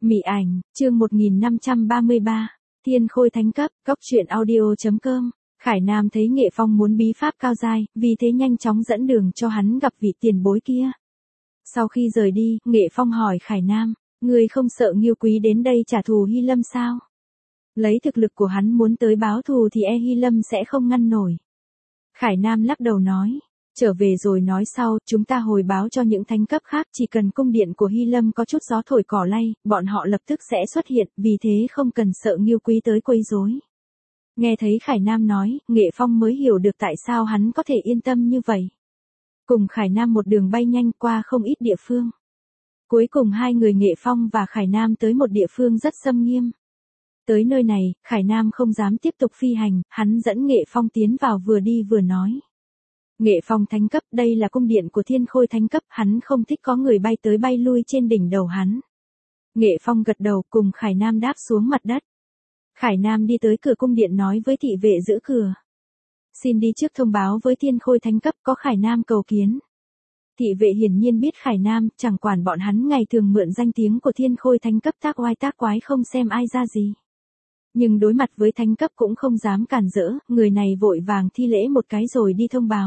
Mị ảnh, chương 1533, Thiên Khôi thánh cấp, góc truyện audio.com. Khải Nam thấy Nghệ Phong muốn bí pháp cao giai, vì thế nhanh chóng dẫn đường cho hắn gặp vị tiền bối kia. Sau khi rời đi, Nghệ Phong hỏi Khải Nam, ngươi không sợ Nghiêu Quý đến đây trả thù Hy Lâm sao? Lấy thực lực của hắn muốn tới báo thù thì Hy Lâm sẽ không ngăn nổi. Khải Nam lắc đầu nói, trở về rồi nói sau, chúng ta hồi báo cho những thánh cấp khác, chỉ cần cung điện của Hy Lâm có chút gió thổi cỏ lay, bọn họ lập tức sẽ xuất hiện, vì thế không cần sợ Nghiêu Quý tới quấy rối. Nghe thấy Khải Nam nói, Nghệ Phong mới hiểu được tại sao hắn có thể yên tâm như vậy. Cùng Khải Nam một đường bay nhanh qua không ít địa phương. Cuối cùng hai người Nghệ Phong và Khải Nam tới một địa phương rất xâm nghiêm. Tới nơi này, Khải Nam không dám tiếp tục phi hành, hắn dẫn Nghệ Phong tiến vào vừa đi vừa nói. Nghệ Phong thánh cấp, đây là cung điện của Thiên Khôi thánh cấp, hắn không thích có người bay tới bay lui trên đỉnh đầu hắn. Nghệ Phong gật đầu cùng Khải Nam đáp xuống mặt đất. Khải Nam đi tới cửa cung điện nói với thị vệ giữ cửa. Xin đi trước thông báo với Thiên Khôi thánh cấp, có Khải Nam cầu kiến. Thị vệ hiển nhiên biết Khải Nam, chẳng quản bọn hắn ngày thường mượn danh tiếng của Thiên Khôi thánh cấp tác oai tác quái không xem ai ra gì. Nhưng đối mặt với thánh cấp cũng không dám cản rỡ, người này vội vàng thi lễ một cái rồi đi thông báo.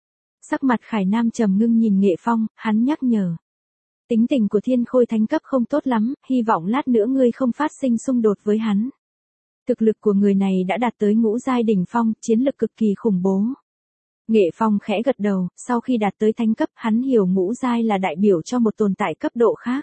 Sắc mặt Khải Nam trầm ngưng nhìn Nghệ Phong, hắn nhắc nhở. Tính tình của Thiên Khôi thánh cấp không tốt lắm, hy vọng lát nữa ngươi không phát sinh xung đột với hắn. Thực lực của người này đã đạt tới ngũ giai đỉnh phong, chiến lực cực kỳ khủng bố. Nghệ Phong khẽ gật đầu, sau khi đạt tới thánh cấp, hắn hiểu ngũ giai là đại biểu cho một tồn tại cấp độ khác.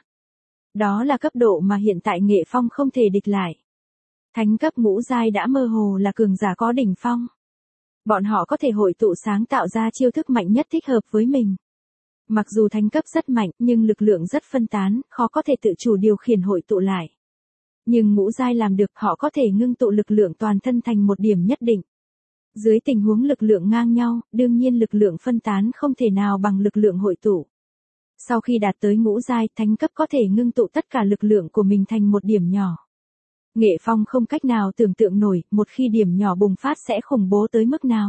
Đó là cấp độ mà hiện tại Nghệ Phong không thể địch lại. Thánh cấp ngũ giai đã mơ hồ là cường giả có đỉnh phong. Bọn họ có thể hội tụ sáng tạo ra chiêu thức mạnh nhất thích hợp với mình. Mặc dù thánh cấp rất mạnh, nhưng lực lượng rất phân tán, khó có thể tự chủ điều khiển hội tụ lại. Nhưng ngũ giai làm được, họ có thể ngưng tụ lực lượng toàn thân thành một điểm nhất định. Dưới tình huống lực lượng ngang nhau, đương nhiên lực lượng phân tán không thể nào bằng lực lượng hội tụ. Sau khi đạt tới ngũ giai, thánh cấp có thể ngưng tụ tất cả lực lượng của mình thành một điểm nhỏ. Nghệ Phong không cách nào tưởng tượng nổi, một khi điểm nhỏ bùng phát sẽ khủng bố tới mức nào.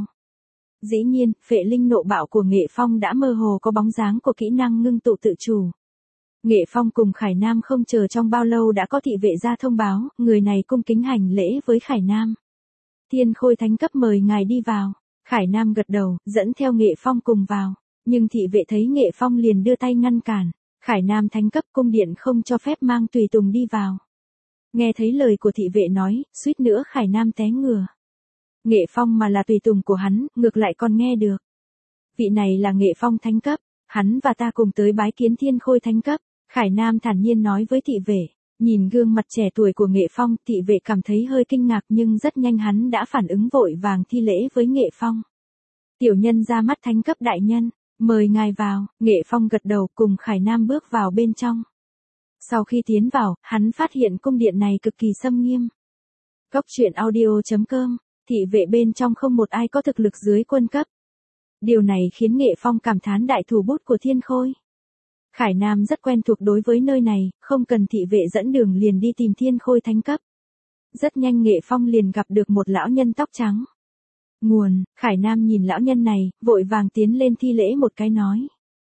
Dĩ nhiên, phệ linh nộ bạo của Nghệ Phong đã mơ hồ có bóng dáng của kỹ năng ngưng tụ tự chủ. Nghệ Phong cùng Khải Nam không chờ trong bao lâu đã có thị vệ ra thông báo, người này cung kính hành lễ với Khải Nam. Thiên Khôi thánh cấp mời ngài đi vào. Khải Nam gật đầu, dẫn theo Nghệ Phong cùng vào. Nhưng thị vệ thấy Nghệ Phong liền đưa tay ngăn cản. Khải Nam thánh cấp cung điện không cho phép mang tùy tùng đi vào. Nghe thấy lời của thị vệ nói, suýt nữa Khải Nam té ngửa. Nghệ Phong mà là tùy tùng của hắn, ngược lại còn nghe được. Vị này là Nghệ Phong thánh cấp, hắn và ta cùng tới bái kiến Thiên Khôi thánh cấp. Khải Nam thản nhiên nói với thị vệ. Nhìn gương mặt trẻ tuổi của Nghệ Phong, thị vệ cảm thấy hơi kinh ngạc nhưng rất nhanh hắn đã phản ứng vội vàng thi lễ với Nghệ Phong. Tiểu nhân ra mắt thánh cấp đại nhân, mời ngài vào. Nghệ Phong gật đầu cùng Khải Nam bước vào bên trong. Sau khi tiến vào, hắn phát hiện cung điện này cực kỳ xâm nghiêm. Góc truyện audio.com, thị vệ bên trong không một ai có thực lực dưới quân cấp. Điều này khiến Nghệ Phong cảm thán đại thủ bút của Thiên Khôi. Khải Nam rất quen thuộc đối với nơi này, không cần thị vệ dẫn đường liền đi tìm Thiên Khôi thánh cấp. Rất nhanh Nghệ Phong liền gặp được một lão nhân tóc trắng. Nguồn, Khải Nam nhìn lão nhân này, vội vàng tiến lên thi lễ một cái nói.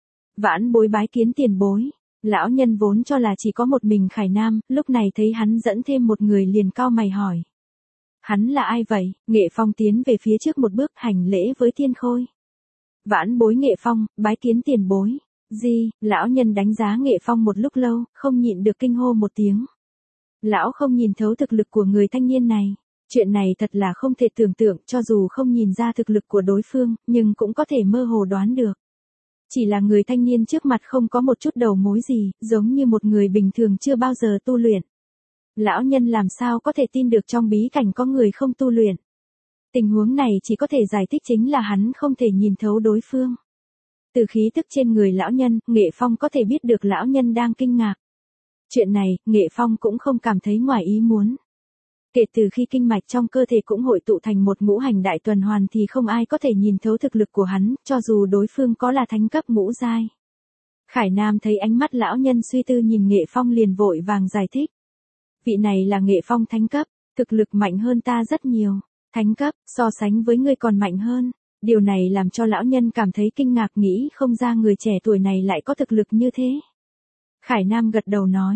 Vãn bối bái kiến tiền bối. Lão nhân vốn cho là chỉ có một mình Khải Nam, lúc này thấy hắn dẫn thêm một người liền cau mày hỏi. Hắn là ai vậy? Nghệ Phong tiến về phía trước một bước hành lễ với Thiên Khôi. Vãn bối Nghệ Phong, bái kiến tiền bối. Gì? Lão nhân đánh giá Nghệ Phong một lúc lâu, không nhịn được kinh hô một tiếng. Lão không nhìn thấu thực lực của người thanh niên này. Chuyện này thật là không thể tưởng tượng, cho dù không nhìn ra thực lực của đối phương, nhưng cũng có thể mơ hồ đoán được. Chỉ là người thanh niên trước mặt không có một chút đầu mối gì, giống như một người bình thường chưa bao giờ tu luyện. Lão nhân làm sao có thể tin được trong bí cảnh có người không tu luyện. Tình huống này chỉ có thể giải thích chính là hắn không thể nhìn thấu đối phương. Từ khí tức trên người lão nhân, Nghệ Phong có thể biết được lão nhân đang kinh ngạc. Chuyện này, Nghệ Phong cũng không cảm thấy ngoài ý muốn. Kể từ khi kinh mạch trong cơ thể cũng hội tụ thành một ngũ hành đại tuần hoàn thì không ai có thể nhìn thấu thực lực của hắn, cho dù đối phương có là thánh cấp ngũ giai. Khải Nam thấy ánh mắt lão nhân suy tư nhìn Nghệ Phong liền vội vàng giải thích. Vị này là Nghệ Phong thánh cấp, thực lực mạnh hơn ta rất nhiều. Thánh cấp, so sánh với ngươi còn mạnh hơn. Điều này làm cho lão nhân cảm thấy kinh ngạc nghĩ không ra người trẻ tuổi này lại có thực lực như thế. Khải Nam gật đầu nói.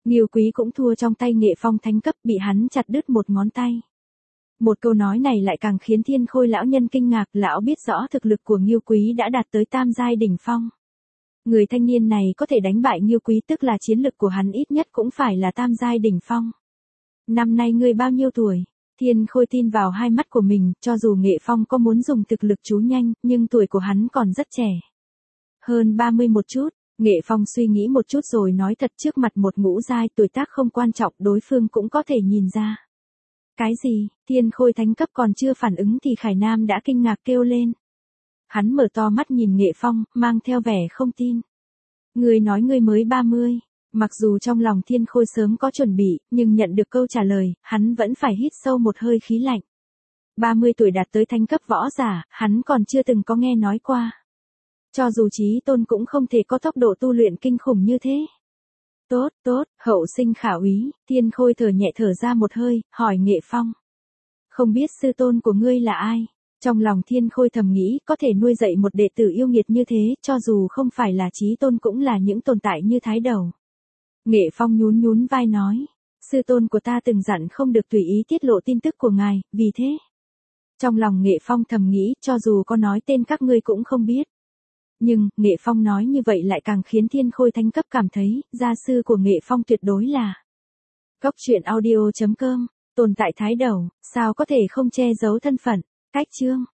Nghiêu Quý cũng thua trong tay Nghệ Phong thánh cấp, bị hắn chặt đứt một ngón tay. Một câu nói này lại càng khiến Thiên Khôi lão nhân kinh ngạc, lão biết rõ thực lực của Nghiêu Quý đã đạt tới tam giai đỉnh phong. Người thanh niên này có thể đánh bại Nghiêu Quý tức là chiến lực của hắn ít nhất cũng phải là tam giai đỉnh phong. Năm nay ngươi bao nhiêu tuổi? Thiên Khôi tin vào hai mắt của mình, cho dù Nghệ Phong có muốn dùng thực lực trú nhanh, nhưng tuổi của hắn còn rất trẻ. Hơn 30 một chút, Nghệ Phong suy nghĩ một chút rồi nói thật, trước mặt một ngũ giai, tuổi tác không quan trọng, đối phương cũng có thể nhìn ra. Cái gì? Thiên Khôi thánh cấp còn chưa phản ứng thì Khải Nam đã kinh ngạc kêu lên. Hắn mở to mắt nhìn Nghệ Phong, mang theo vẻ không tin. Ngươi nói ngươi mới 30. Mặc dù trong lòng Thiên Khôi sớm có chuẩn bị, nhưng nhận được câu trả lời, hắn vẫn phải hít sâu một hơi khí lạnh. 30 tuổi đạt tới thánh cấp võ giả, hắn còn chưa từng có nghe nói qua. Cho dù chí tôn cũng không thể có tốc độ tu luyện kinh khủng như thế. Tốt, tốt, hậu sinh khả úy, Thiên Khôi thở nhẹ thở ra một hơi, hỏi Nghệ Phong. Không biết sư tôn của ngươi là ai? Trong lòng Thiên Khôi thầm nghĩ, có thể nuôi dạy một đệ tử yêu nghiệt như thế, cho dù không phải là chí tôn cũng là những tồn tại như thái đầu. Nghệ Phong nhún nhún vai nói, sư tôn của ta từng dặn không được tùy ý tiết lộ tin tức của ngài, vì thế. Trong lòng Nghệ Phong thầm nghĩ, cho dù có nói tên các ngươi cũng không biết. Nhưng, Nghệ Phong nói như vậy lại càng khiến Thiên Khôi thánh cấp cảm thấy, gia sư của Nghệ Phong tuyệt đối là. Góc truyện audio.com, tồn tại thái đầu, sao có thể không che giấu thân phận, cách chương.